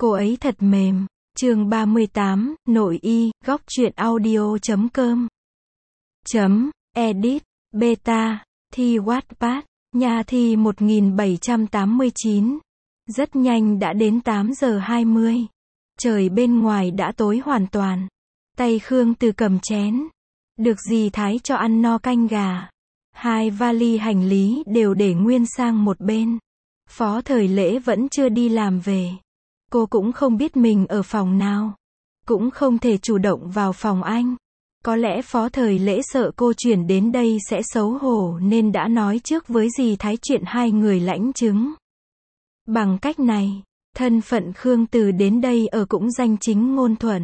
Cô ấy thật mềm. Chương 38, nội y, góc truyện audio.com. Edit, beta, thi Wattpad, nhà thi 1789. Rất nhanh đã đến 8 giờ 20. Trời bên ngoài đã tối hoàn toàn. Tay Khương Từ cầm chén. Được dì Thái cho ăn no canh gà. Hai vali hành lý đều để nguyên sang một bên. Phó Thời Lễ vẫn chưa đi làm về. Cô cũng không biết mình ở phòng nào. Cũng không thể chủ động vào phòng anh. Có lẽ Phó Thời Lễ sợ cô chuyển đến đây sẽ xấu hổ nên đã nói trước với dì Thái chuyện hai người lãnh chứng. Bằng cách này, thân phận Khương Từ đến đây ở cũng danh chính ngôn thuận.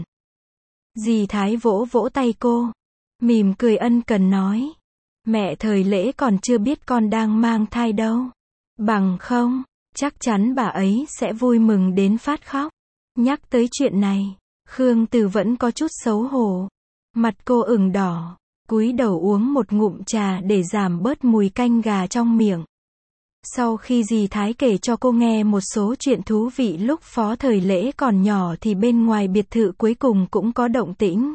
Dì Thái vỗ vỗ tay cô, mỉm cười ân cần nói. Mẹ Thời Lễ còn chưa biết con đang mang thai đâu. Bằng không, chắc chắn bà ấy sẽ vui mừng đến phát khóc. Nhắc tới chuyện này, Khương Từ vẫn có chút xấu hổ. Mặt cô ửng đỏ, cúi đầu uống một ngụm trà để giảm bớt mùi canh gà trong miệng. Sau khi dì Thái kể cho cô nghe một số chuyện thú vị lúc Phó Thời Lễ còn nhỏ thì bên ngoài biệt thự cuối cùng cũng có động tĩnh.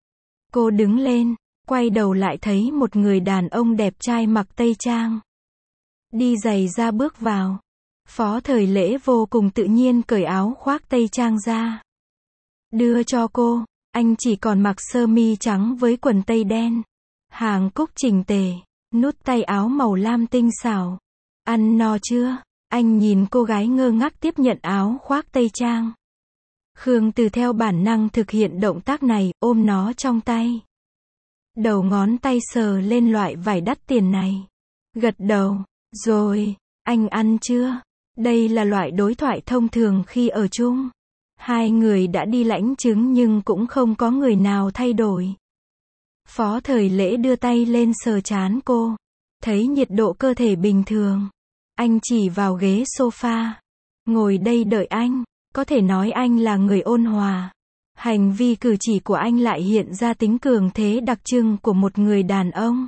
Cô đứng lên, quay đầu lại thấy một người đàn ông đẹp trai mặc tây trang. Đi giày ra bước vào. Phó Thời Lễ vô cùng tự nhiên cởi áo khoác tây trang ra. Đưa cho cô, anh chỉ còn mặc sơ mi trắng với quần tây đen. Hàng cúc chỉnh tề, nút tay áo màu lam tinh xảo. Ăn no chưa? Anh nhìn cô gái ngơ ngác tiếp nhận áo khoác tây trang. Khương Từ theo bản năng thực hiện động tác này, ôm nó trong tay. Đầu ngón tay sờ lên loại vải đắt tiền này. Gật đầu. Rồi, anh ăn chưa? Đây là loại đối thoại thông thường khi ở chung. Hai người đã đi lãnh chứng nhưng cũng không có người nào thay đổi. Phó Thời Lễ đưa tay lên sờ trán cô. Thấy nhiệt độ cơ thể bình thường. Anh chỉ vào ghế sofa. Ngồi đây đợi anh. Có thể nói anh là người ôn hòa. Hành vi cử chỉ của anh lại hiện ra tính cường thế đặc trưng của một người đàn ông.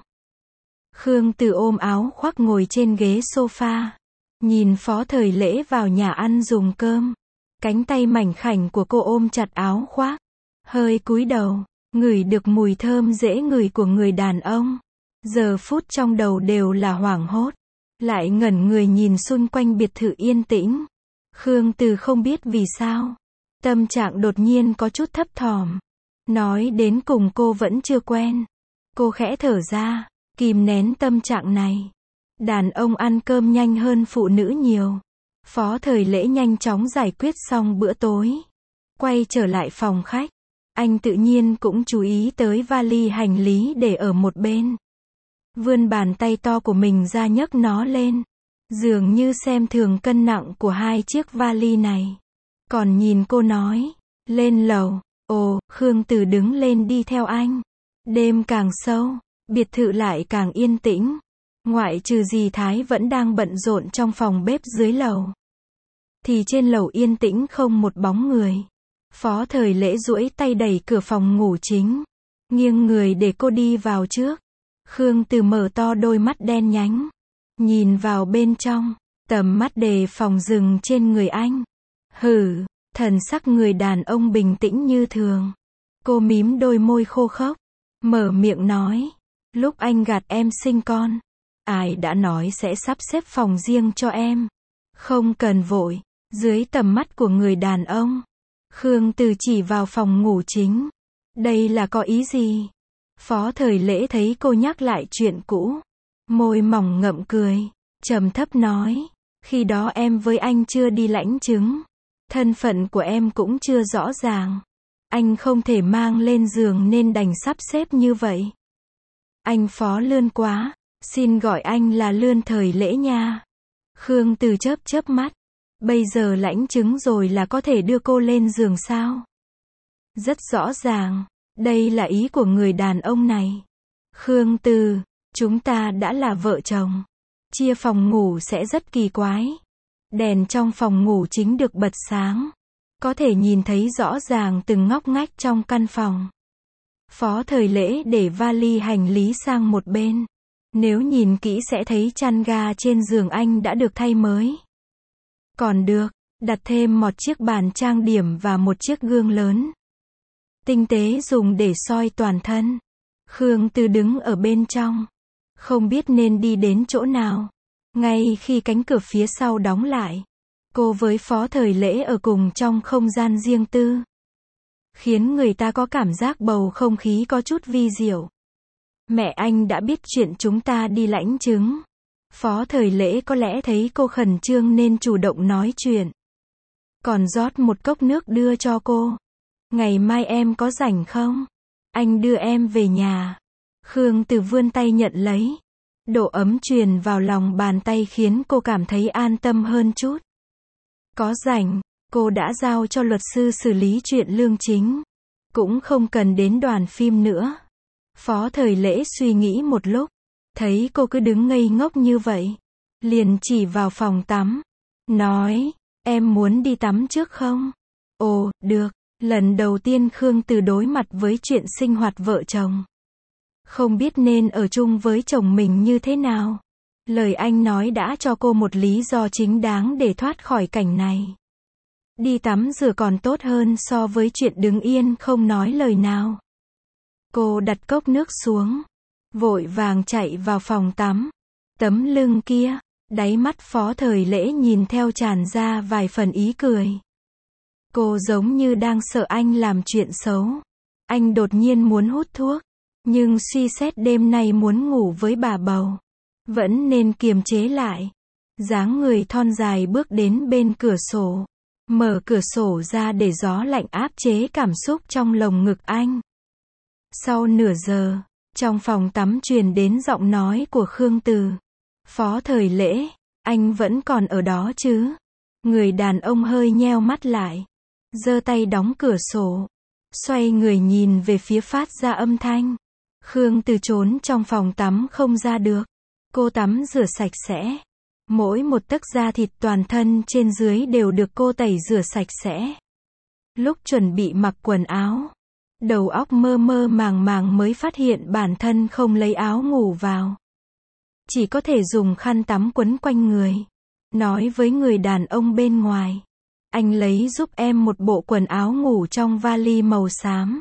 Khương Từ ôm áo khoác ngồi trên ghế sofa. Nhìn Phó Thời Lễ vào nhà ăn dùng cơm. Cánh tay mảnh khảnh của cô ôm chặt áo khoác. Hơi cúi đầu, ngửi được mùi thơm dễ ngửi của người đàn ông. Giờ phút trong đầu đều là hoảng hốt. Lại ngẩn người nhìn xung quanh biệt thự yên tĩnh. Khương Từ không biết vì sao. Tâm trạng đột nhiên có chút thấp thỏm. Nói đến cùng cô vẫn chưa quen. Cô khẽ thở ra, kìm nén tâm trạng này. Đàn ông ăn cơm nhanh hơn phụ nữ nhiều. Phó Thời Lễ nhanh chóng giải quyết xong bữa tối. Quay trở lại phòng khách. Anh tự nhiên cũng chú ý tới vali hành lý để ở một bên. Vươn bàn tay to của mình ra nhấc nó lên. Dường như xem thường cân nặng của hai chiếc vali này. Còn nhìn cô nói. Lên lầu. Ồ, Khương Từ đứng lên đi theo anh. Đêm càng sâu, biệt thự lại càng yên tĩnh. Ngoại trừ dì Thái vẫn đang bận rộn trong phòng bếp dưới lầu. Thì trên lầu yên tĩnh không một bóng người. Phó Thời Lễ duỗi tay đẩy cửa phòng ngủ chính. Nghiêng người để cô đi vào trước. Khương Từ mở to đôi mắt đen nhánh. Nhìn vào bên trong. Tầm mắt đề phòng dừng trên người anh. Hử, thần sắc người đàn ông bình tĩnh như thường. Cô mím đôi môi khô khốc. Mở miệng nói. Lúc anh gạt em sinh con. Ai đã nói sẽ sắp xếp phòng riêng cho em. Không cần vội. Dưới tầm mắt của người đàn ông. Khương Từ chỉ vào phòng ngủ chính. Đây là có ý gì? Phó Thời Lễ thấy cô nhắc lại chuyện cũ. Môi mỏng ngậm cười. Trầm thấp nói. Khi đó em với anh chưa đi lãnh chứng. Thân phận của em cũng chưa rõ ràng. Anh không thể mang lên giường nên đành sắp xếp như vậy. Anh Phó lươn quá. Xin gọi anh là Lươn Thời Lễ nha. Khương Từ chớp chớp mắt. Bây giờ lãnh chứng rồi là có thể đưa cô lên giường sao? Rất rõ ràng. Đây là ý của người đàn ông này. Khương Từ, chúng ta đã là vợ chồng. Chia phòng ngủ sẽ rất kỳ quái. Đèn trong phòng ngủ chính được bật sáng. Có thể nhìn thấy rõ ràng từng ngóc ngách trong căn phòng. Phó Thời Lễ để vali hành lý sang một bên. Nếu nhìn kỹ sẽ thấy chăn ga trên giường anh đã được thay mới. Còn được, Đặt thêm một chiếc bàn trang điểm và một chiếc gương lớn. Tinh tế dùng để soi toàn thân. Khương Từ đứng ở bên trong. Không biết nên đi đến chỗ nào. Ngay khi cánh cửa phía sau đóng lại. Cô với Phó Thời Lễ ở cùng trong không gian riêng tư. Khiến người ta có cảm giác bầu không khí có chút vi diệu. Mẹ anh đã biết chuyện chúng ta đi lãnh chứng. Phó Thời Lễ có lẽ thấy cô khẩn trương nên chủ động nói chuyện. Còn rót một cốc nước đưa cho cô. Ngày mai em có rảnh không? Anh đưa em về nhà. Khương Từ vươn tay nhận lấy. Độ ấm truyền vào lòng bàn tay khiến cô cảm thấy an tâm hơn chút. Có rảnh, cô đã giao cho luật sư xử lý chuyện lương chính. Cũng không cần đến đoàn phim nữa. Phó Thời Lễ suy nghĩ một lúc. Thấy cô cứ đứng ngây ngốc như vậy. Liền chỉ vào phòng tắm. Nói, em muốn đi tắm trước không? Ồ, được. Lần đầu tiên Khương Từ đối mặt với chuyện sinh hoạt vợ chồng. Không biết nên ở chung với chồng mình như thế nào. Lời anh nói đã cho cô một lý do chính đáng để thoát khỏi cảnh này. Đi tắm rửa còn tốt hơn so với chuyện đứng yên không nói lời nào. Cô đặt cốc nước xuống. Vội vàng chạy vào phòng tắm. Tấm lưng kia, đáy mắt Phó Thời Lễ nhìn theo tràn ra vài phần ý cười. Cô giống như đang sợ anh làm chuyện xấu. Anh đột nhiên muốn hút thuốc. Nhưng suy xét đêm nay muốn ngủ với bà bầu. Vẫn nên kiềm chế lại. Dáng người thon dài bước đến bên cửa sổ. Mở cửa sổ ra để gió lạnh áp chế cảm xúc trong lồng ngực anh. Sau nửa giờ, trong phòng tắm truyền đến giọng nói của Khương Từ. Phó Thời Lễ, anh vẫn còn ở đó chứ? Người đàn ông hơi nheo mắt lại. Giơ tay đóng cửa sổ. Xoay người nhìn về phía phát ra âm thanh. Khương Từ trốn trong phòng tắm không ra được. Cô tắm rửa sạch sẽ. Mỗi một tấc da thịt toàn thân trên dưới đều được cô tẩy rửa sạch sẽ. Lúc chuẩn bị mặc quần áo, đầu óc mơ mơ màng màng mới phát hiện bản thân không lấy áo ngủ vào. Chỉ có thể dùng khăn tắm quấn quanh người. Nói với người đàn ông bên ngoài. Anh lấy giúp em một bộ quần áo ngủ trong vali màu xám.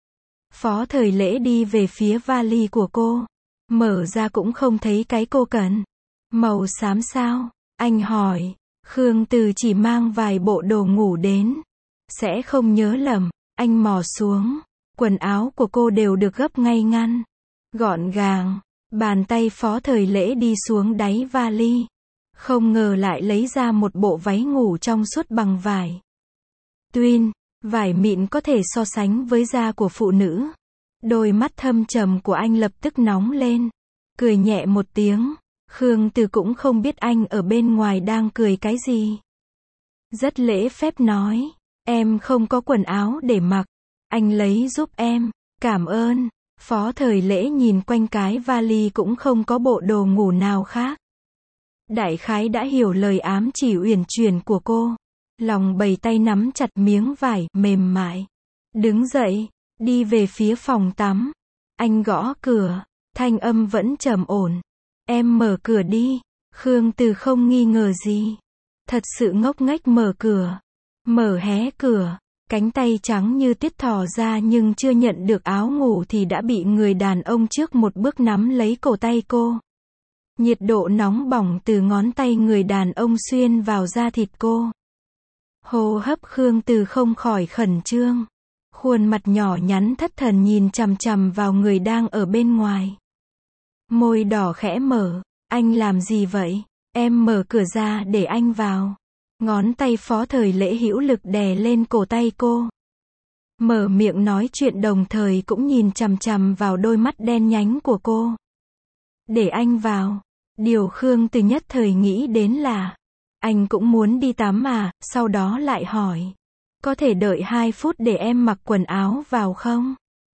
Phó Thời Lễ đi về phía vali của cô. Mở ra cũng không thấy cái cô cần. Màu xám sao? Anh hỏi. Khương Từ chỉ mang vài bộ đồ ngủ đến. Sẽ không nhớ lầm. Anh mò xuống. Quần áo của cô đều được gấp ngay ngắn. Gọn gàng. Bàn tay Phó Thời Lễ đi xuống đáy vali. Không ngờ lại lấy ra một bộ váy ngủ trong suốt bằng vải. Tuyên, vải mịn có thể so sánh với da của phụ nữ. Đôi mắt thâm trầm của anh lập tức nóng lên. Cười nhẹ một tiếng. Khương Từ cũng không biết anh ở bên ngoài đang cười cái gì. Rất lễ phép nói. Em không có quần áo để mặc. Anh lấy giúp em. Cảm ơn. Phó Thời Lễ nhìn quanh cái vali cũng không có bộ đồ ngủ nào khác. Đại khái đã hiểu lời ám chỉ uyển chuyển của cô. Lòng bầy tay nắm chặt miếng vải mềm mại. Đứng dậy, đi về phía phòng tắm. Anh gõ cửa, thanh âm vẫn trầm ổn. Em mở cửa đi. Khương Từ không nghi ngờ gì. Thật sự ngốc nghếch mở cửa. Mở hé cửa. Cánh tay trắng như tiết thò ra nhưng chưa nhận được áo ngủ thì đã bị người đàn ông trước một bước nắm lấy cổ tay cô. Nhiệt độ nóng bỏng từ ngón tay người đàn ông xuyên vào da thịt cô. Hô hấp Khương Từ không khỏi khẩn trương. Khuôn mặt nhỏ nhắn thất thần nhìn chằm chằm vào người đang ở bên ngoài. Môi đỏ khẽ mở. Anh làm gì vậy? Em mở cửa ra để anh vào. Ngón tay Phó Thời Lễ hữu lực đè lên cổ tay cô. Mở miệng nói chuyện đồng thời cũng nhìn chằm chằm vào đôi mắt đen nhánh của cô. Để anh vào. Điều Khương Từ nhất thời nghĩ đến là, anh cũng muốn đi tắm à, sau đó lại hỏi. Có thể đợi 2 phút để em mặc quần áo vào không?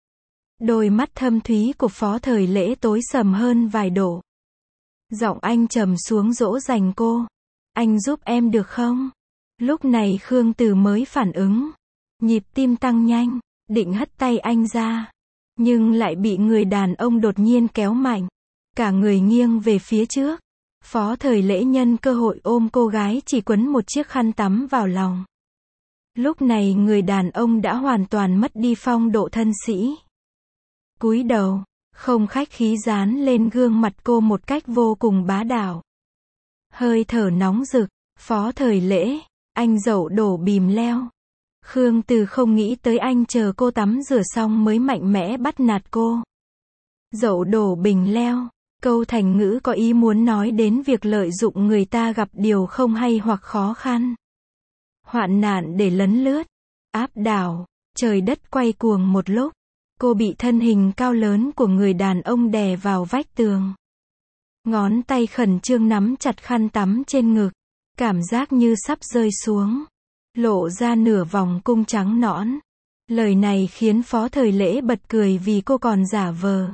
Đôi mắt thâm thúy của Phó Thời Lễ tối sầm hơn vài độ. Giọng anh trầm xuống dỗ dành cô. Anh giúp em được không? Lúc này Khương Từ mới phản ứng. Nhịp tim tăng nhanh, định hất tay anh ra. Nhưng lại bị người đàn ông đột nhiên kéo mạnh. Cả người nghiêng về phía trước. Phó Thời Lễ nhân cơ hội ôm cô gái chỉ quấn một chiếc khăn tắm vào lòng. Lúc này người đàn ông đã hoàn toàn mất đi phong độ thân sĩ. Cúi đầu, không khách khí dán lên gương mặt cô một cách vô cùng bá đạo. Hơi thở nóng rực, Phó Thời Lễ, anh dậu đổ bìm leo. Khương Từ không nghĩ tới anh chờ cô tắm rửa xong mới mạnh mẽ bắt nạt cô. Dậu đổ bình leo, câu thành ngữ có ý muốn nói đến việc lợi dụng người ta gặp điều không hay hoặc khó khăn. Hoạn nạn để lấn lướt, áp đảo, trời đất quay cuồng một lúc. Cô bị thân hình cao lớn của người đàn ông đè vào vách tường. Ngón tay khẩn trương nắm chặt khăn tắm trên ngực, cảm giác như sắp rơi xuống, lộ ra nửa vòng cung trắng nõn. Lời này khiến Phó Thời Lễ bật cười vì cô còn giả vờ.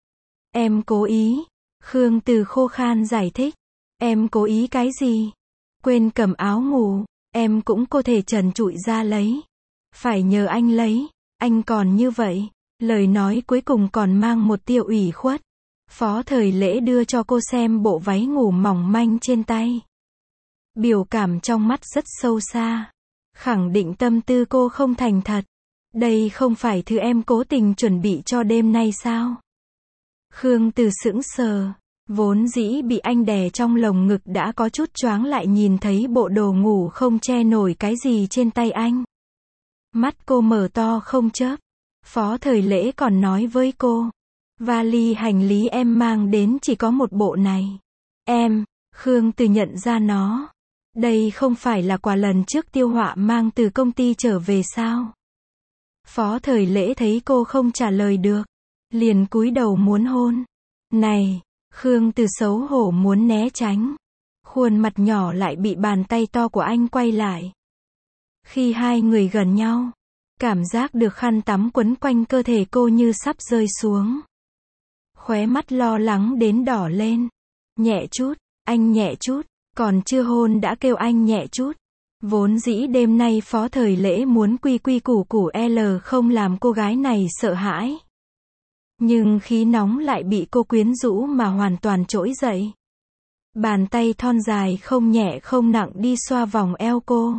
Em cố ý, Khương Từ khô khan giải thích. Em cố ý cái gì? Quên cầm áo ngủ, em cũng có thể trần trụi ra lấy. Phải nhờ anh lấy, anh còn như vậy. Lời nói cuối cùng còn mang một tia ủy khuất. Phó Thời Lễ đưa cho cô xem bộ váy ngủ mỏng manh trên tay. Biểu cảm trong mắt rất sâu xa. Khẳng định tâm tư cô không thành thật. Đây không phải thứ em cố tình chuẩn bị cho đêm nay sao? Khương Từ sững sờ. Vốn dĩ bị anh đè trong lồng ngực đã có chút choáng lại nhìn thấy bộ đồ ngủ không che nổi cái gì trên tay anh. Mắt cô mở to không chớp. Phó Thời Lễ còn nói với cô. Vali hành lý em mang đến chỉ có một bộ này. Khương Từ nhận ra nó. Đây không phải là quà lần trước Tiêu Họa mang từ công ty trở về sao? Phó Thời Lễ thấy cô không trả lời được. Liền cúi đầu muốn hôn. Này! Khương Từ xấu hổ muốn né tránh. Khuôn mặt nhỏ lại bị bàn tay to của anh quay lại. Khi hai người gần nhau, cảm giác được khăn tắm quấn quanh cơ thể cô như sắp rơi xuống. Khóe mắt lo lắng đến đỏ lên. Nhẹ chút, anh nhẹ chút, còn chưa hôn đã kêu anh nhẹ chút. Vốn dĩ đêm nay Phó Thời Lễ muốn quy quy củ củ không làm cô gái này sợ hãi. Nhưng khí nóng lại bị cô quyến rũ mà hoàn toàn trỗi dậy. Bàn tay thon dài không nhẹ không nặng đi xoa vòng eo cô.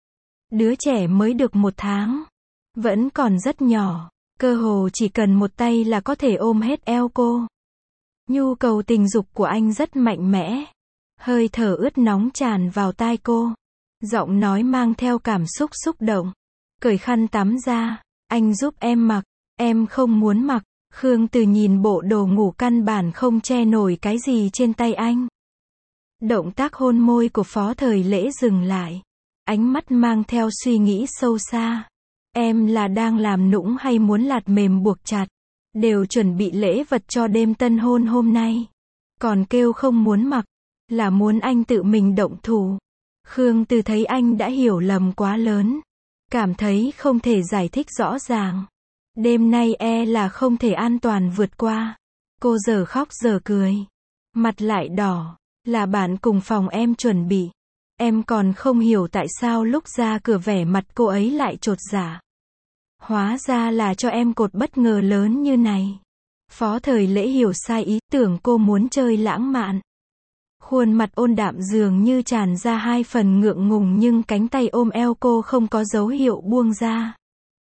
Đứa trẻ mới được 1 tháng. Vẫn còn rất nhỏ. Cơ hồ chỉ cần một tay là có thể ôm hết eo cô. Nhu cầu tình dục của anh rất mạnh mẽ. Hơi thở ướt nóng tràn vào tai cô. Giọng nói mang theo cảm xúc xúc động. Cởi khăn tắm ra. Anh giúp em mặc. Em không muốn mặc. Khương Từ nhìn bộ đồ ngủ căn bản không che nổi cái gì trên tay anh. Động tác hôn môi của Phó Thời Lễ dừng lại. Ánh mắt mang theo suy nghĩ sâu xa. Em là đang làm nũng hay muốn lạt mềm buộc chặt? Đều chuẩn bị lễ vật cho đêm tân hôn hôm nay. Còn kêu không muốn mặc. Là muốn anh tự mình động thủ. Khương Từ thấy anh đã hiểu lầm quá lớn. Cảm thấy không thể giải thích rõ ràng. Đêm nay là không thể an toàn vượt qua. Cô giờ khóc giờ cười. Mặt lại đỏ. Là bạn cùng phòng em chuẩn bị. Em còn không hiểu tại sao lúc ra cửa vẻ mặt cô ấy lại chột dạ. Hóa ra là cho em cột bất ngờ lớn như này. Phó Thời Lễ hiểu sai ý tưởng cô muốn chơi lãng mạn. Khuôn mặt ôn đạm dường như tràn ra 2 phần ngượng ngùng nhưng cánh tay ôm eo cô không có dấu hiệu buông ra.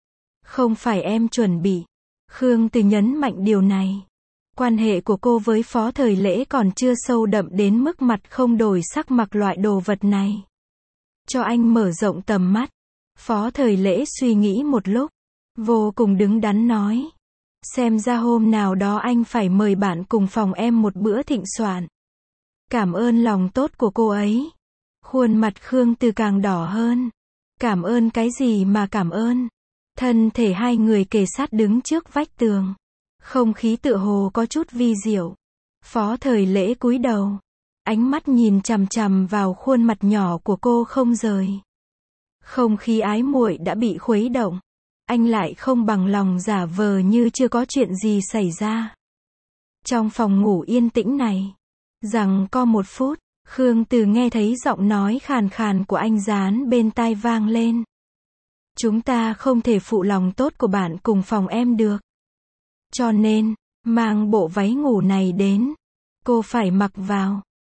Không phải em chuẩn bị. Khương Từ nhấn mạnh điều này. Quan hệ của cô với Phó Thời Lễ còn chưa sâu đậm đến mức mặt không đổi sắc mặc loại đồ vật này. Cho anh mở rộng tầm mắt. Phó Thời Lễ suy nghĩ một lúc. Vô cùng đứng đắn nói. Xem ra hôm nào đó anh phải mời bạn cùng phòng em một bữa thịnh soạn. Cảm ơn lòng tốt của cô ấy. Khuôn mặt Khương Từ càng đỏ hơn. Cảm ơn cái gì mà cảm ơn? Thân thể hai người kề sát đứng trước vách tường. Không khí tựa hồ có chút vi diệu. Phó Thời Lễ cúi đầu. Ánh mắt nhìn chằm chằm vào khuôn mặt nhỏ của cô không rời. Không khí ái muội đã bị khuấy động. Anh lại không bằng lòng giả vờ như chưa có chuyện gì xảy ra. Trong phòng ngủ yên tĩnh này. Rằng có 1 phút, Khương Từ nghe thấy giọng nói khàn khàn của anh dán bên tai vang lên. Chúng ta không thể phụ lòng tốt của bạn cùng phòng em được. Cho nên, mang bộ váy ngủ này đến. Cô phải mặc vào.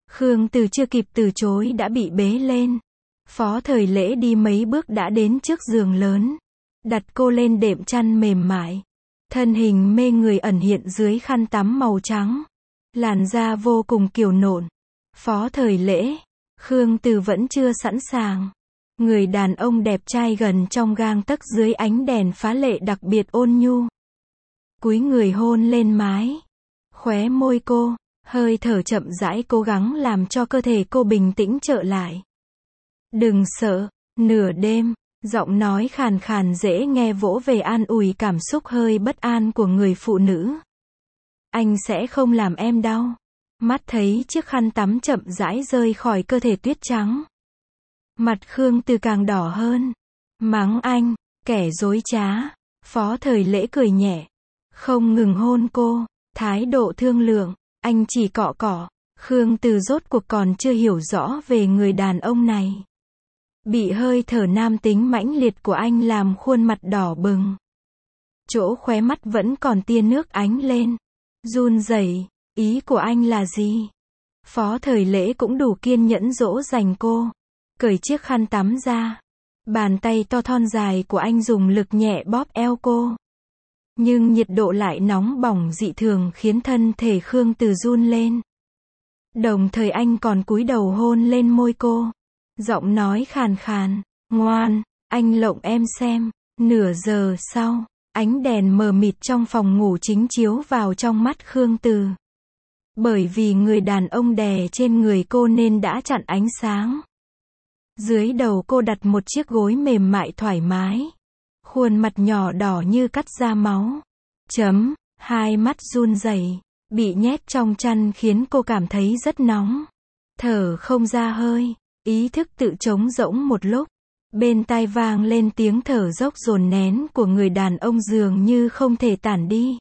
Khương Từ chưa kịp từ chối đã bị bế lên. Phó Thời Lễ đi mấy bước đã đến trước giường lớn. Đặt cô lên đệm chăn mềm mại. Thân hình mê người ẩn hiện dưới khăn tắm màu trắng. Làn da vô cùng kiều nộn. Phó Thời Lễ. Khương Từ vẫn chưa sẵn sàng. Người đàn ông đẹp trai gần trong gang tấc dưới ánh đèn phá lệ đặc biệt ôn nhu. Cúi người hôn lên mái. Khóe môi cô. Hơi thở chậm rãi cố gắng làm cho cơ thể cô bình tĩnh trở lại. Đừng sợ. Nửa đêm. Giọng nói khàn khàn dễ nghe vỗ về an ủi cảm xúc hơi bất an của người phụ nữ. Anh sẽ không làm em đau. Mắt thấy chiếc khăn tắm chậm rãi rơi khỏi cơ thể tuyết trắng. Mặt Khương Từ càng đỏ hơn. Mắng anh, kẻ dối trá. Phó Thời Lễ cười nhẹ. Không ngừng hôn cô. Thái độ thương lượng. Anh chỉ cọ cọ. Khương Từ rốt cuộc còn chưa hiểu rõ về người đàn ông này. Bị hơi thở nam tính mãnh liệt của anh làm khuôn mặt đỏ bừng. Chỗ khóe mắt vẫn còn tia nước ánh lên. Run rẩy, ý của anh là gì? Phó Thời Lễ cũng đủ kiên nhẫn dỗ dành cô. Cởi chiếc khăn tắm ra. Bàn tay to thon dài của anh dùng lực nhẹ bóp eo cô. Nhưng nhiệt độ lại nóng bỏng dị thường khiến thân thể Khương Từ run lên. Đồng thời anh còn cúi đầu hôn lên môi cô. Giọng nói khàn khàn, ngoan, anh lộng em xem. Nửa giờ sau, ánh đèn mờ mịt trong phòng ngủ chính chiếu vào trong mắt Khương Từ. Bởi vì người đàn ông đè trên người cô nên đã chặn ánh sáng. Dưới đầu cô đặt một chiếc gối mềm mại thoải mái. Khuôn mặt nhỏ đỏ như cắt ra máu. Hai mắt run rẩy, bị nhét trong chăn khiến cô cảm thấy rất nóng. Thở không ra hơi. Ý thức tự trống rỗng một lúc. Bên tai vang lên tiếng thở dốc dồn nén của người đàn ông dường như không thể tản đi.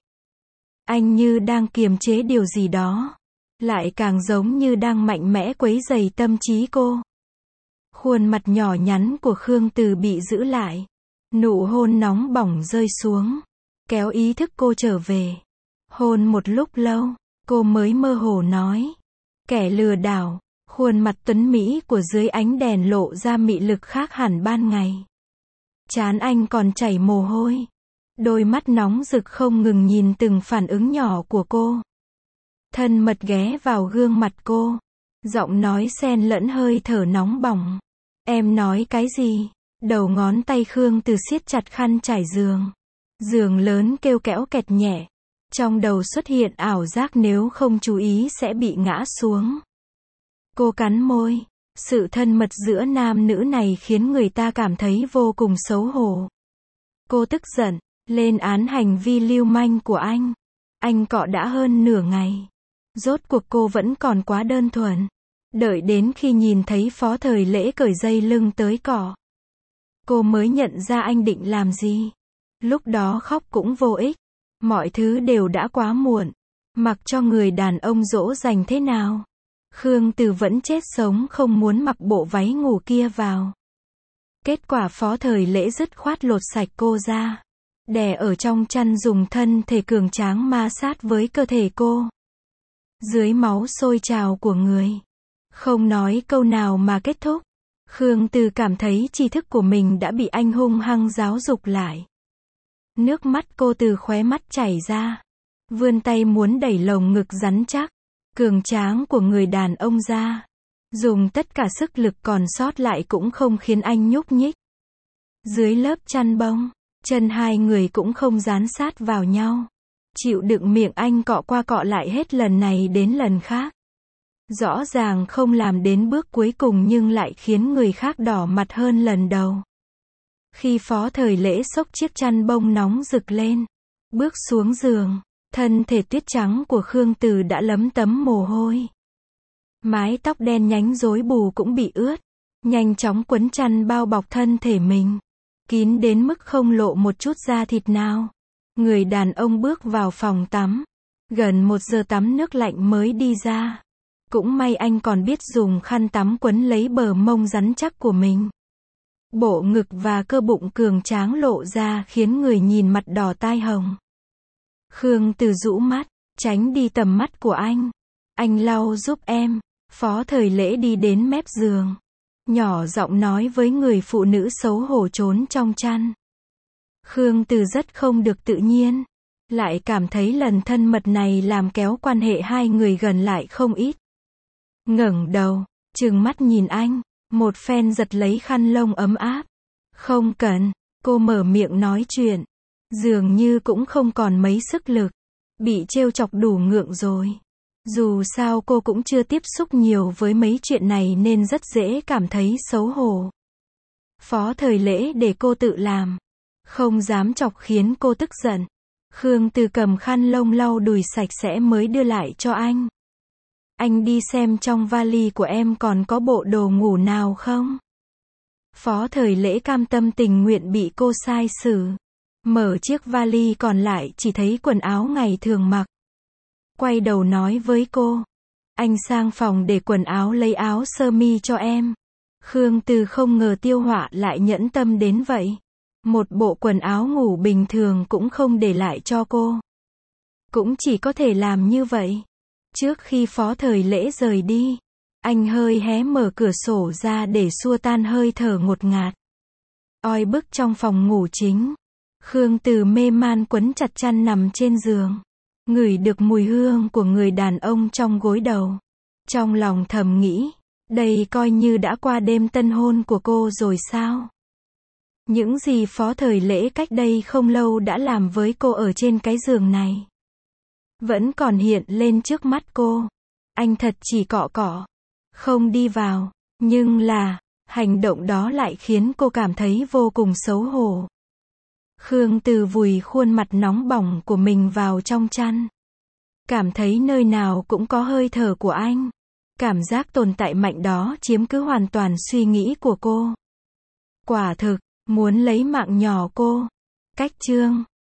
Anh như đang kiềm chế điều gì đó. Lại càng giống như đang mạnh mẽ quấy rầy tâm trí cô. Khuôn mặt nhỏ nhắn của Khương Từ bị giữ lại. Nụ hôn nóng bỏng rơi xuống. Kéo ý thức cô trở về. Hôn một lúc lâu, cô mới mơ hồ nói. Kẻ lừa đảo. Khuôn mặt tuấn mỹ của dưới ánh đèn lộ ra mị lực khác hẳn ban ngày. Trán anh còn chảy mồ hôi. Đôi mắt nóng rực không ngừng nhìn từng phản ứng nhỏ của cô. Thân mật ghé vào gương mặt cô. Giọng nói xen lẫn hơi thở nóng bỏng. Em nói cái gì? Đầu ngón tay Khương Từ siết chặt khăn trải giường. Giường lớn kêu kẽo kẹt nhẹ. Trong đầu xuất hiện ảo giác nếu không chú ý sẽ bị ngã xuống. Cô cắn môi. Sự thân mật giữa nam nữ này khiến người ta cảm thấy vô cùng xấu hổ. Cô tức giận, lên án hành vi lưu manh của anh. Anh cọ đã hơn nửa ngày. Rốt cuộc cô vẫn còn quá đơn thuần. Đợi đến khi nhìn thấy Phó Thời Lễ cởi dây lưng tới cọ. Cô mới nhận ra anh định làm gì. Lúc đó khóc cũng vô ích. Mọi thứ đều đã quá muộn. Mặc cho người đàn ông dỗ dành thế nào. Khương Từ vẫn chết sống không muốn mặc bộ váy ngủ kia vào. Kết quả Phó Thời Lễ dứt khoát lột sạch cô ra. Đè ở trong chăn dùng thân thể cường tráng ma sát với cơ thể cô. Dưới máu sôi trào của người. Không nói câu nào mà kết thúc. Khương Từ cảm thấy tri thức của mình đã bị anh hung hăng giáo dục lại. Nước mắt cô từ khóe mắt chảy ra. Vươn tay muốn đẩy lồng ngực rắn chắc, cường tráng của người đàn ông ra. Dùng tất cả sức lực còn sót lại cũng không khiến anh nhúc nhích. Dưới lớp chăn bông, chân hai người cũng không dán sát vào nhau. Chịu đựng miệng anh cọ qua cọ lại hết lần này đến lần khác. Rõ ràng không làm đến bước cuối cùng nhưng lại khiến người khác đỏ mặt hơn lần đầu. Khi Phó Thời Lễ xốc chiếc chăn bông nóng rực lên, bước xuống giường, thân thể tuyết trắng của Khương Từ đã lấm tấm mồ hôi. Mái tóc đen nhánh rối bù cũng bị ướt, nhanh chóng quấn chăn bao bọc thân thể mình, kín đến mức không lộ một chút da thịt nào. Người đàn ông bước vào phòng tắm, gần 1 giờ tắm nước lạnh mới đi ra. Cũng may anh còn biết dùng khăn tắm quấn lấy bờ mông rắn chắc của mình. Bộ ngực và cơ bụng cường tráng lộ ra khiến người nhìn mặt đỏ tai hồng. Khương Từ rũ mắt, tránh đi tầm mắt của anh. Anh lau giúp em. Phó Thời Lễ đi đến mép giường, nhỏ giọng nói với người phụ nữ xấu hổ trốn trong chăn. Khương Từ rất không được tự nhiên, lại cảm thấy lần thân mật này làm kéo quan hệ hai người gần lại không ít. Ngẩng đầu, trừng mắt nhìn anh, một phen giật lấy khăn lông ấm áp. Không cần, cô mở miệng nói chuyện, dường như cũng không còn mấy sức lực, bị trêu chọc đủ ngượng rồi. Dù sao cô cũng chưa tiếp xúc nhiều với mấy chuyện này nên rất dễ cảm thấy xấu hổ. Phó Thời Lễ để cô tự làm, không dám chọc khiến cô tức giận. Khương Từ cầm khăn lông lau đùi sạch sẽ mới đưa lại cho anh. Anh đi xem trong vali của em còn có bộ đồ ngủ nào không? Phó Thời Lễ cam tâm tình nguyện bị cô sai xử. Mở chiếc vali còn lại chỉ thấy quần áo ngày thường mặc. Quay đầu nói với cô. Anh sang phòng để quần áo lấy áo sơ mi cho em. Khương Từ không ngờ Tiêu Họa lại nhẫn tâm đến vậy. Một bộ quần áo ngủ bình thường cũng không để lại cho cô. Cũng chỉ có thể làm như vậy. Trước khi Phó Thời Lễ rời đi, anh hơi hé mở cửa sổ ra để xua tan hơi thở ngột ngạt. Oi bức trong phòng ngủ chính. Khương Từ mê man quấn chặt chăn nằm trên giường. Ngửi được mùi hương của người đàn ông trong gối đầu. Trong lòng thầm nghĩ, đây coi như đã qua đêm tân hôn của cô rồi sao? Những gì Phó Thời Lễ cách đây không lâu đã làm với cô ở trên cái giường này vẫn còn hiện lên trước mắt cô. Anh thật chỉ cọ cọ, không đi vào, nhưng là, hành động đó lại khiến cô cảm thấy vô cùng xấu hổ. Khương Từ vùi khuôn mặt nóng bỏng của mình vào trong chăn. Cảm thấy nơi nào cũng có hơi thở của anh. Cảm giác tồn tại mạnh đó chiếm cứ hoàn toàn suy nghĩ của cô. Quả thực, muốn lấy mạng nhỏ cô. Cách chương